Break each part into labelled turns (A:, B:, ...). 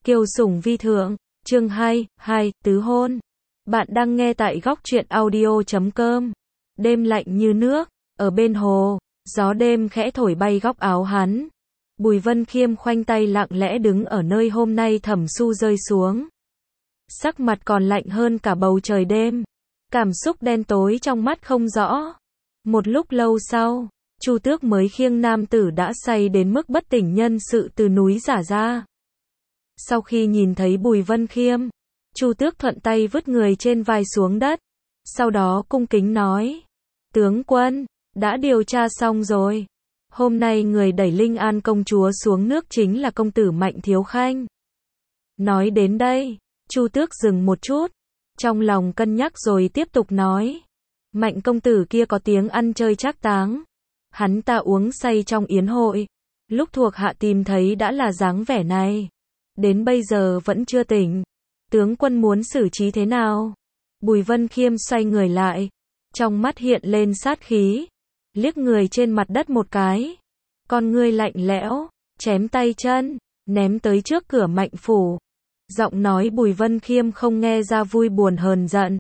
A: Kiều Sủng Vi Thượng, chương 2, tứ hôn. Bạn đang nghe tại góc truyện audio.com. Đêm lạnh như nước, ở bên hồ, gió đêm khẽ thổi bay góc áo hắn. Bùi Vân Khiêm khoanh tay lặng lẽ đứng ở nơi hôm nay thẩm su rơi xuống. Sắc mặt còn lạnh hơn cả bầu trời đêm. Cảm xúc đen tối trong mắt không rõ. Một lúc lâu sau, Chu Tước mới khiêng nam tử đã say đến mức bất tỉnh nhân sự từ núi giả ra. Sau khi nhìn thấy Bùi Vân Khiêm, Chu Tước thuận tay vứt người trên vai xuống đất. Sau đó cung kính nói: tướng quân, đã điều tra xong rồi. Hôm nay người đẩy Linh An công chúa xuống nước chính là công tử Mạnh Thiếu Khanh. Nói đến đây, Chu Tước dừng một chút, trong lòng cân nhắc rồi tiếp tục nói: Mạnh công tử kia có tiếng ăn chơi trác táng. Hắn ta uống say trong yến hội. Lúc thuộc hạ tìm thấy đã là dáng vẻ này. Đến bây giờ vẫn chưa tỉnh. Tướng quân muốn xử trí thế nào? Bùi Vân Khiêm xoay người lại. Trong mắt hiện lên sát khí. Liếc người trên mặt đất một cái. Con ngươi lạnh lẽo. Chém tay chân. Ném tới trước cửa Mạnh phủ. Giọng nói Bùi Vân Khiêm không nghe ra vui buồn hờn giận.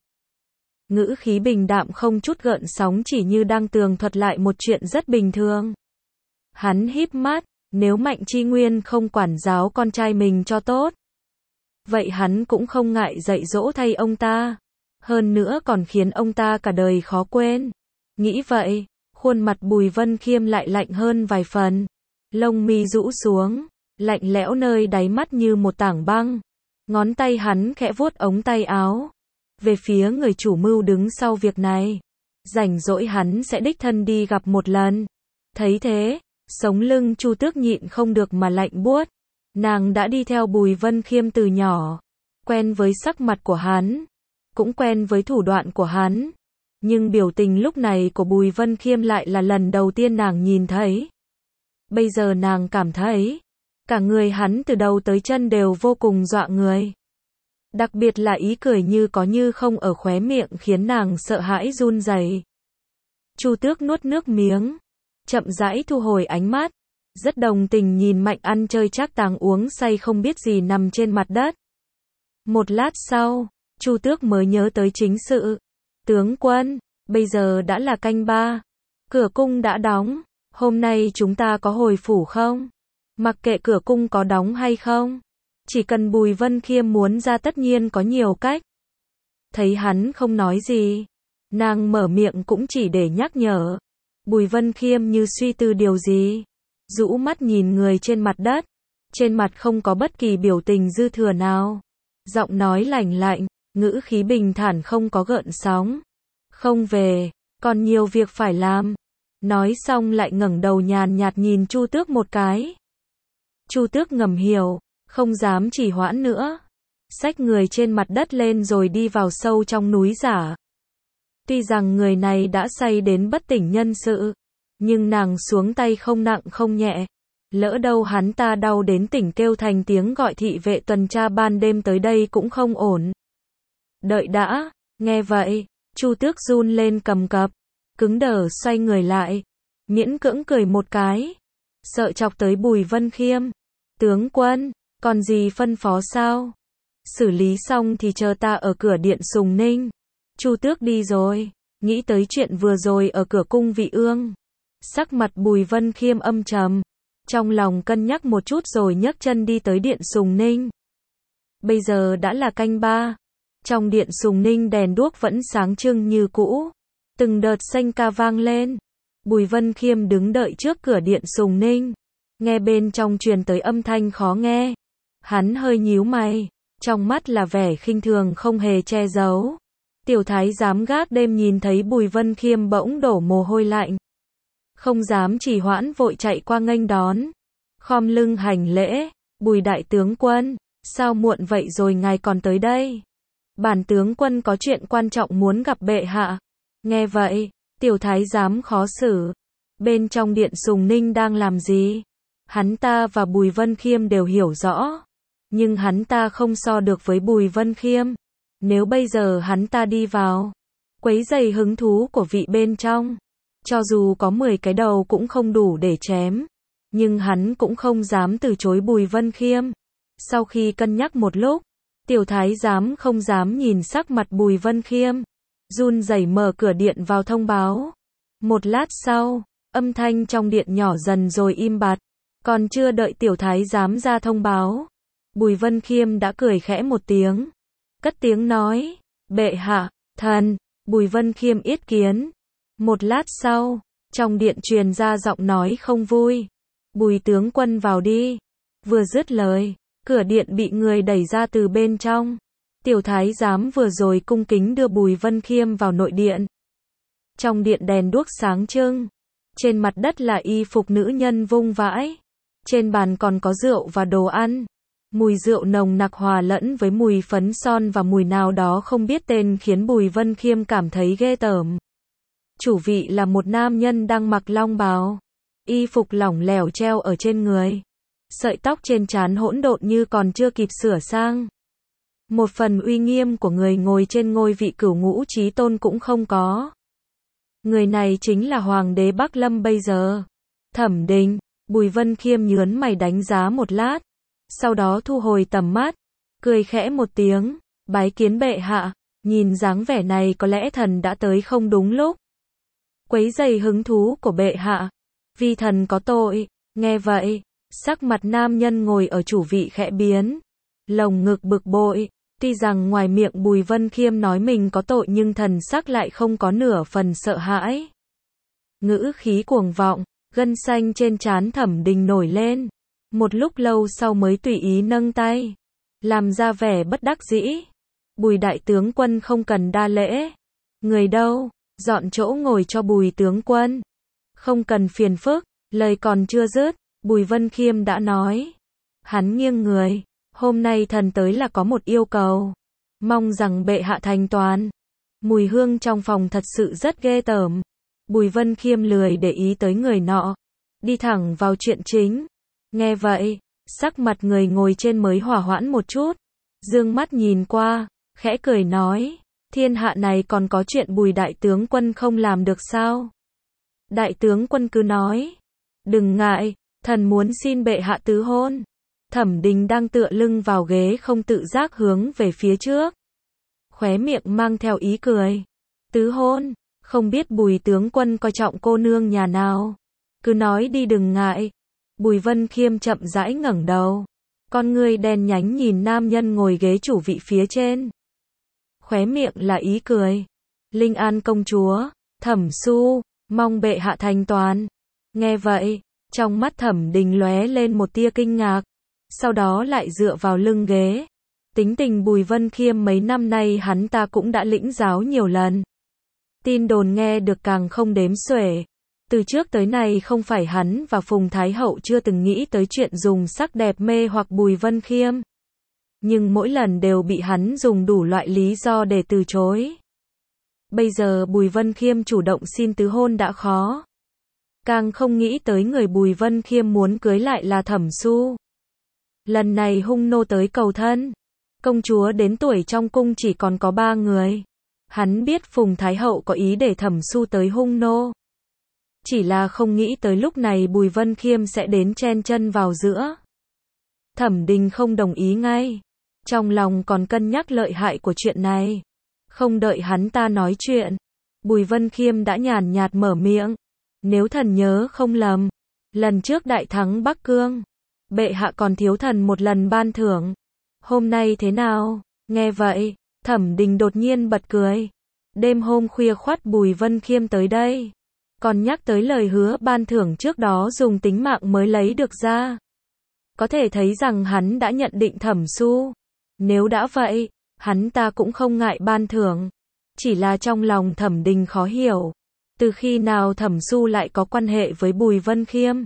A: Ngữ khí bình đạm không chút gợn sóng, chỉ như đang tường thuật lại một chuyện rất bình thường. Hắn híp mắt, nếu Mạnh Chi Nguyên không quản giáo con trai mình cho tốt, vậy hắn cũng không ngại dạy dỗ thay ông ta. Hơn nữa còn khiến ông ta cả đời khó quên. Nghĩ vậy, khuôn mặt Bùi Vân Khiêm lại lạnh hơn vài phần. Lông mi rũ xuống, lạnh lẽo nơi đáy mắt như một tảng băng. Ngón tay hắn khẽ vuốt ống tay áo. Về phía người chủ mưu đứng sau việc này. Rảnh rỗi hắn sẽ đích thân đi gặp một lần. Thấy thế, sống lưng Chu Tước nhịn không được mà lạnh buốt. Nàng đã đi theo Bùi Vân Khiêm từ nhỏ. Quen với sắc mặt của hắn. Cũng quen với thủ đoạn của hắn. Nhưng biểu tình lúc này của Bùi Vân Khiêm lại là lần đầu tiên nàng nhìn thấy. Bây giờ nàng cảm thấy, cả người hắn từ đầu tới chân đều vô cùng dọa người. Đặc biệt là ý cười như có như không ở khóe miệng khiến nàng sợ hãi run rẩy. Chu Tước nuốt nước miếng, chậm rãi thu hồi ánh mắt, rất đồng tình nhìn Mạnh ăn chơi trác táng uống say không biết gì nằm trên mặt đất. Một lát sau, Chu Tước mới nhớ tới chính sự. Tướng quân, bây giờ đã là canh 3, cửa cung đã đóng, hôm nay chúng ta có hồi phủ không? Mặc kệ cửa cung có đóng hay không, chỉ cần Bùi Vân Khiêm muốn ra tất nhiên có nhiều cách. Thấy hắn không nói gì, nàng mở miệng cũng chỉ để nhắc nhở. Bùi Vân Khiêm như suy tư điều gì, rũ mắt nhìn người trên mặt đất, trên mặt không có bất kỳ biểu tình dư thừa nào. Giọng nói lạnh lạnh, ngữ khí bình thản không có gợn sóng. Không về, còn nhiều việc phải làm. Nói xong lại ngẩng đầu nhàn nhạt nhìn Chu Tước một cái. Chu Tước ngầm hiểu, không dám trì hoãn nữa. Xách người trên mặt đất lên rồi đi vào sâu trong núi giả. Tuy rằng người này đã say đến bất tỉnh nhân sự, nhưng nàng xuống tay không nặng không nhẹ. Lỡ đâu hắn ta đau đến tỉnh kêu thành tiếng gọi thị vệ tuần tra ban đêm tới đây cũng không ổn. Đợi đã, nghe vậy, Chu Tước run lên cầm cập, cứng đờ xoay người lại, miễn cưỡng cười một cái, sợ chọc tới Bùi Vân Khiêm. Tướng quân, còn gì phân phó sao? Xử lý xong thì chờ ta ở cửa điện Sùng Ninh. Chu Tước đi rồi, nghĩ tới chuyện vừa rồi ở cửa cung Vị Ương. Sắc mặt Bùi Vân Khiêm âm trầm, trong lòng cân nhắc một chút rồi nhấc chân đi tới điện Sùng Ninh. Bây giờ đã là canh 3, trong điện Sùng Ninh đèn đuốc vẫn sáng trưng như cũ, từng đợt sanh ca vang lên. Bùi Vân Khiêm đứng đợi trước cửa điện Sùng Ninh, nghe bên trong truyền tới âm thanh khó nghe. Hắn hơi nhíu mày, trong mắt là vẻ khinh thường không hề che giấu. Tiểu thái giám gác đêm nhìn thấy Bùi Vân Khiêm bỗng đổ mồ hôi lạnh, không dám trì hoãn vội chạy qua nghênh đón, khom lưng hành lễ. Bùi đại tướng quân, sao muộn vậy rồi ngài còn tới đây? Bản tướng quân có chuyện quan trọng muốn gặp bệ hạ. Nghe vậy, tiểu thái giám khó xử. Bên trong điện Sùng Ninh đang làm gì? Hắn ta và Bùi Vân Khiêm đều hiểu rõ, nhưng hắn ta không so được với Bùi Vân Khiêm. Nếu bây giờ hắn ta đi vào, quấy rầy hứng thú của vị bên trong, cho dù có 10 cái đầu cũng không đủ để chém. Nhưng hắn cũng không dám từ chối Bùi Vân Khiêm. Sau khi cân nhắc một lúc, tiểu thái giám không dám nhìn sắc mặt Bùi Vân Khiêm, run rẩy mở cửa điện vào thông báo. Một lát sau, âm thanh trong điện nhỏ dần rồi im bặt, còn chưa đợi tiểu thái giám ra thông báo, Bùi Vân Khiêm đã cười khẽ một tiếng, cất tiếng nói, bệ hạ, thần, Bùi Vân Khiêm yết kiến. Một lát sau, trong điện truyền ra giọng nói không vui, Bùi tướng quân vào đi. Vừa dứt lời, cửa điện bị người đẩy ra từ bên trong. Tiểu thái giám vừa rồi cung kính đưa Bùi Vân Khiêm vào nội điện. Trong điện đèn đuốc sáng trưng, trên mặt đất là y phục nữ nhân vung vãi, trên bàn còn có rượu và đồ ăn. Mùi rượu nồng nặc hòa lẫn với mùi phấn son và mùi nào đó không biết tên khiến Bùi Vân Khiêm cảm thấy ghê tởm. Chủ vị là một nam nhân đang mặc long bào, y phục lỏng lẻo treo ở trên người, sợi tóc trên trán hỗn độn như còn chưa kịp sửa sang. Một phần uy nghiêm của người ngồi trên ngôi vị cửu ngũ chí tôn cũng không có. Người này chính là Hoàng đế Bắc Lâm bây giờ. Thẩm Đình. Bùi Vân Khiêm nhướng mày đánh giá một lát, sau đó thu hồi tầm mắt, cười khẽ một tiếng, bái kiến bệ hạ. Nhìn dáng vẻ này có lẽ thần đã tới không đúng lúc, quấy rầy hứng thú của bệ hạ, vì thần có tội. Nghe vậy, sắc mặt nam nhân ngồi ở chủ vị khẽ biến, lồng ngực bực bội. Tuy rằng ngoài miệng Bùi Vân Khiêm nói mình có tội nhưng thần sắc lại không có nửa phần sợ hãi. Ngữ khí cuồng vọng, gân xanh trên trán Thẩm Đình nổi lên. Một lúc lâu sau mới tùy ý nâng tay, làm ra vẻ bất đắc dĩ. Bùi đại tướng quân không cần đa lễ. Người đâu, dọn chỗ ngồi cho Bùi tướng quân. Không cần phiền phức. Lời còn chưa dứt, Bùi Vân Khiêm đã nói. Hắn nghiêng người. Hôm nay thần tới là có một yêu cầu, mong rằng bệ hạ thành toàn. Mùi hương trong phòng thật sự rất ghê tởm. Bùi Vân Khiêm lười để ý tới người nọ, đi thẳng vào chuyện chính. Nghe vậy, sắc mặt người ngồi trên mới hòa hoãn một chút, dương mắt nhìn qua, khẽ cười nói, thiên hạ này còn có chuyện Bùi đại tướng quân không làm được sao? Đại tướng quân cứ nói, đừng ngại, thần muốn xin bệ hạ tứ hôn. Thẩm Đình đang tựa lưng vào ghế không tự giác hướng về phía trước, khóe miệng mang theo ý cười. Tứ hôn, không biết Bùi tướng quân coi trọng cô nương nhà nào, cứ nói đi đừng ngại. Bùi Vân Khiêm chậm rãi ngẩng đầu, con ngươi đen nhánh nhìn nam nhân ngồi ghế chủ vị phía trên, khóe miệng là ý cười. Linh An công chúa, Thẩm Xu, mong bệ hạ thành toàn. Nghe vậy, trong mắt Thẩm Đình lóe lên một tia kinh ngạc, sau đó lại dựa vào lưng ghế. Tính tình Bùi Vân Khiêm mấy năm nay hắn ta cũng đã lĩnh giáo nhiều lần. Tin đồn nghe được càng không đếm xuể. Từ trước tới nay không phải hắn và Phùng Thái Hậu chưa từng nghĩ tới chuyện dùng sắc đẹp mê hoặc Bùi Vân Khiêm. Nhưng mỗi lần đều bị hắn dùng đủ loại lý do để từ chối. Bây giờ Bùi Vân Khiêm chủ động xin tứ hôn đã khó. Càng không nghĩ tới người Bùi Vân Khiêm muốn cưới lại là Thẩm Xu. Lần này hung nô tới cầu thân. Công chúa đến tuổi trong cung chỉ còn có 3 người. Hắn biết Phùng Thái Hậu có ý để Thẩm Xu tới hung nô. Chỉ là không nghĩ tới lúc này Bùi Vân Khiêm sẽ đến chen chân vào giữa. Thẩm Đình không đồng ý ngay. Trong lòng còn cân nhắc lợi hại của chuyện này. Không đợi hắn ta nói chuyện, Bùi Vân Khiêm đã nhàn nhạt mở miệng. Nếu thần nhớ không lầm, lần trước đại thắng Bắc Cương, bệ hạ còn thiếu thần một lần ban thưởng. Hôm nay thế nào? Nghe vậy, Thẩm Đình đột nhiên bật cười. Đêm hôm khuya khoắt Bùi Vân Khiêm tới đây, còn nhắc tới lời hứa ban thưởng trước đó dùng tính mạng mới lấy được ra. Có thể thấy rằng hắn đã nhận định Thẩm Xu. Nếu đã vậy, hắn ta cũng không ngại ban thưởng. Chỉ là trong lòng Thẩm Đình khó hiểu. Từ khi nào Thẩm Xu lại có quan hệ với Bùi Vân Khiêm?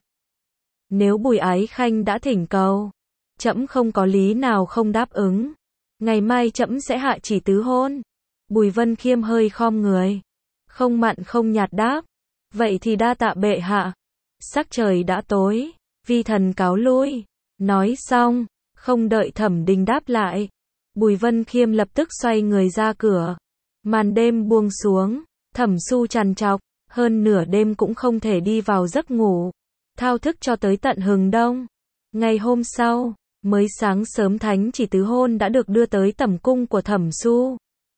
A: Nếu Bùi Ái Khanh đã thỉnh cầu, trẫm không có lý nào không đáp ứng. Ngày mai trẫm sẽ hạ chỉ tứ hôn. Bùi Vân Khiêm hơi khom người, không mặn không nhạt đáp. Vậy thì đa tạ bệ hạ. Sắc trời đã tối, vi thần cáo lui. Nói xong, không đợi Thẩm Đình đáp lại, Bùi Vân Khiêm lập tức xoay người ra cửa. Màn đêm buông xuống, Thẩm Xu trằn trọc, hơn nửa đêm cũng không thể đi vào giấc ngủ, thao thức cho tới tận hừng đông. Ngày hôm sau, Mới sáng sớm thánh chỉ tứ hôn đã được đưa tới tẩm cung của Thẩm Su.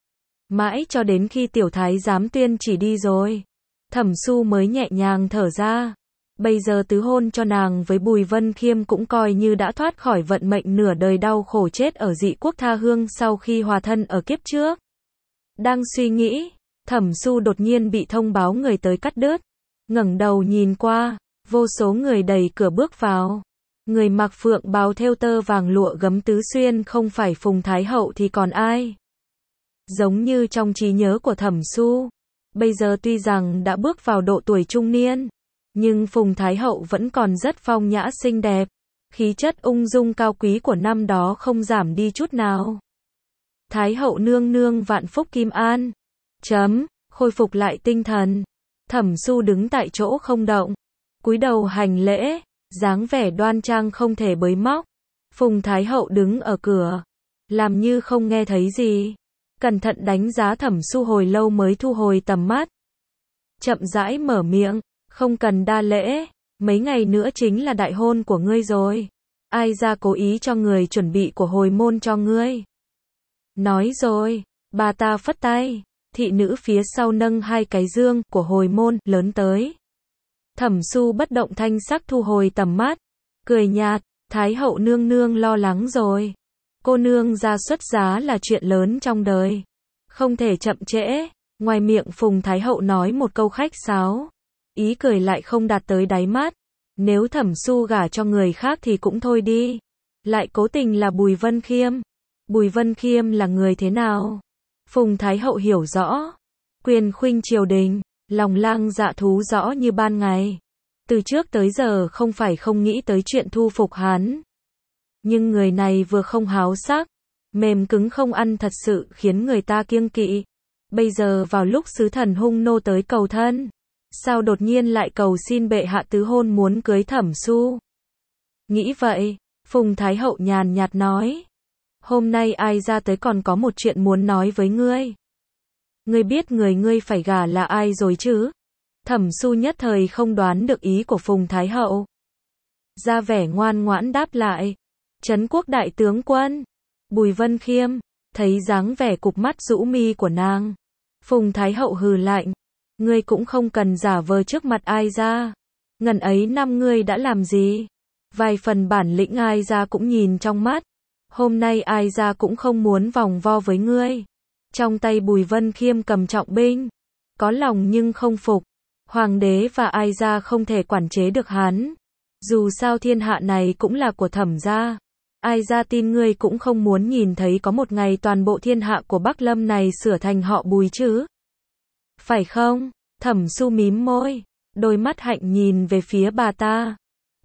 A: Mãi cho đến khi tiểu thái giám tuyên chỉ đi rồi, Thẩm Su mới nhẹ nhàng thở ra. Bây giờ tứ hôn cho nàng với Bùi Vân Khiêm cũng coi như đã thoát khỏi vận mệnh nửa đời đau khổ chết ở dị quốc tha hương sau khi hòa thân ở kiếp trước. Đang suy nghĩ, Thẩm Su đột nhiên bị thông báo người tới cắt đứt. Ngẩng đầu nhìn qua, vô số người đẩy cửa bước vào. Người mặc phượng bào thêu tơ vàng lụa gấm tứ xuyên không phải Phùng Thái Hậu thì còn ai? Giống như trong trí nhớ của Thẩm Su, bây giờ tuy rằng đã bước vào độ tuổi trung niên, nhưng Phùng Thái Hậu vẫn còn rất phong nhã xinh đẹp, khí chất ung dung cao quý của năm đó không giảm đi chút nào. Thái Hậu nương nương vạn phúc kim an. Khôi phục lại tinh thần. Thẩm Su đứng tại chỗ không động, cúi đầu hành lễ, dáng vẻ đoan trang không thể bới móc. Phùng Thái Hậu đứng ở cửa, làm như không nghe thấy gì, cẩn thận đánh giá Thẩm Su hồi lâu mới thu hồi tầm mắt. Chậm rãi mở miệng, không cần đa lễ, mấy ngày nữa chính là đại hôn của ngươi rồi. Ai ra cố ý cho người chuẩn bị của hồi môn cho ngươi. Nói rồi, bà ta phất tay, thị nữ phía sau nâng hai cái dương của hồi môn lớn tới. Thẩm Su bất động thanh sắc thu hồi tầm mắt, cười nhạt, Thái Hậu nương nương lo lắng rồi. Cô nương ra xuất giá là chuyện lớn trong đời, không thể chậm trễ. Ngoài miệng Phùng Thái Hậu nói một câu khách sáo, ý cười lại không đạt tới đáy mắt. Nếu Thẩm Su gả cho người khác thì cũng thôi đi, lại cố tình là Bùi Vân Khiêm. Bùi Vân Khiêm là người thế nào? Phùng Thái Hậu hiểu rõ, quyền khuynh triều đình, lòng lang dạ thú rõ như ban ngày. Từ trước tới giờ không phải không nghĩ tới chuyện thu phục hắn. Nhưng người này vừa không háo sắc, mềm cứng không ăn thật sự khiến người ta kiêng kỵ. Bây giờ vào lúc sứ thần hung nô tới cầu thân, sao đột nhiên lại cầu xin bệ hạ tứ hôn muốn cưới Thẩm Su? Nghĩ vậy, Phùng Thái Hậu nhàn nhạt nói, hôm nay ai ra tới còn có một chuyện muốn nói với ngươi. Ngươi biết người ngươi phải gả là ai rồi chứ? Thẩm Su nhất thời không đoán được ý của Phùng Thái Hậu. Ra vẻ ngoan ngoãn đáp lại, Trấn Quốc đại tướng quân, Bùi Vân Khiêm. Thấy dáng vẻ cụp mắt rũ mi của nàng, Phùng Thái Hậu hừ lạnh, ngươi cũng không cần giả vờ trước mặt ai ra. Ngần ấy năm ngươi đã làm gì? Vài phần bản lĩnh ai ra cũng nhìn trong mắt. Hôm nay ai ra cũng không muốn vòng vo với ngươi. Trong tay Bùi Vân Khiêm cầm trọng binh, có lòng nhưng không phục. Hoàng đế và ai ra không thể quản chế được hắn. Dù sao thiên hạ này cũng là của Thẩm gia. Ai ra tin ngươi cũng không muốn nhìn thấy có một ngày toàn bộ thiên hạ của Bắc Lâm này sửa thành họ Bùi chứ? Phải không? Thẩm Su mím môi, đôi mắt hạnh nhìn về phía bà ta.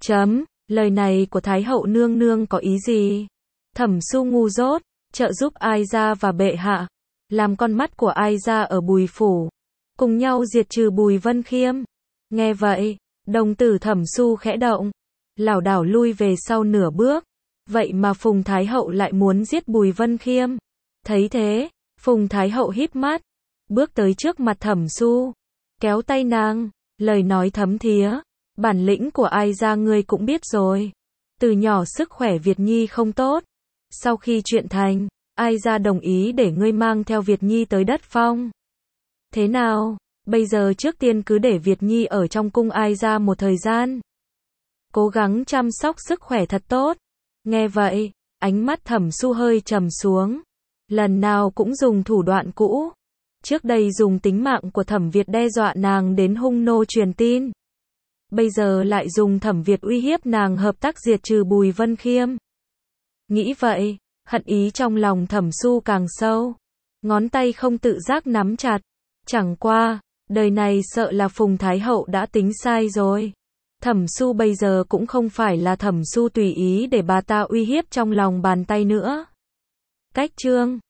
A: Lời này của Thái Hậu nương nương có ý gì? Thẩm Su ngu dốt, trợ giúp ai ra và bệ hạ, làm con mắt của ai ra ở Bùi phủ, cùng nhau diệt trừ Bùi Vân Khiêm. Nghe vậy, đồng tử Thẩm Su khẽ động, lảo đảo lui về sau nửa bước. Vậy mà Phùng Thái Hậu lại muốn giết Bùi Vân Khiêm. Thấy thế, Phùng Thái Hậu híp mắt, bước tới trước mặt Thẩm Su, kéo tay nàng, lời nói thấm thía, bản lĩnh của ai ra ngươi cũng biết rồi. Từ nhỏ sức khỏe Việt Nhi không tốt. Sau khi chuyện thành, ai ra đồng ý để ngươi mang theo Việt Nhi tới đất Phong. Thế nào, bây giờ trước tiên cứ để Việt Nhi ở trong cung ai ra một thời gian. Cố gắng chăm sóc sức khỏe thật tốt. Nghe vậy, ánh mắt Thẩm Su hơi trầm xuống. Lần nào cũng dùng thủ đoạn cũ. Trước đây dùng tính mạng của Thẩm Việt đe dọa nàng đến hung nô truyền tin. Bây giờ lại dùng Thẩm Việt uy hiếp nàng hợp tác diệt trừ Bùi Vân Khiêm. Nghĩ vậy, hận ý trong lòng Thẩm Su càng sâu. Ngón tay không tự giác nắm chặt. Chẳng qua, đời này sợ là Phùng Thái Hậu đã tính sai rồi. Thẩm Su bây giờ cũng không phải là Thẩm Su tùy ý để bà ta uy hiếp trong lòng bàn tay nữa. Cách chương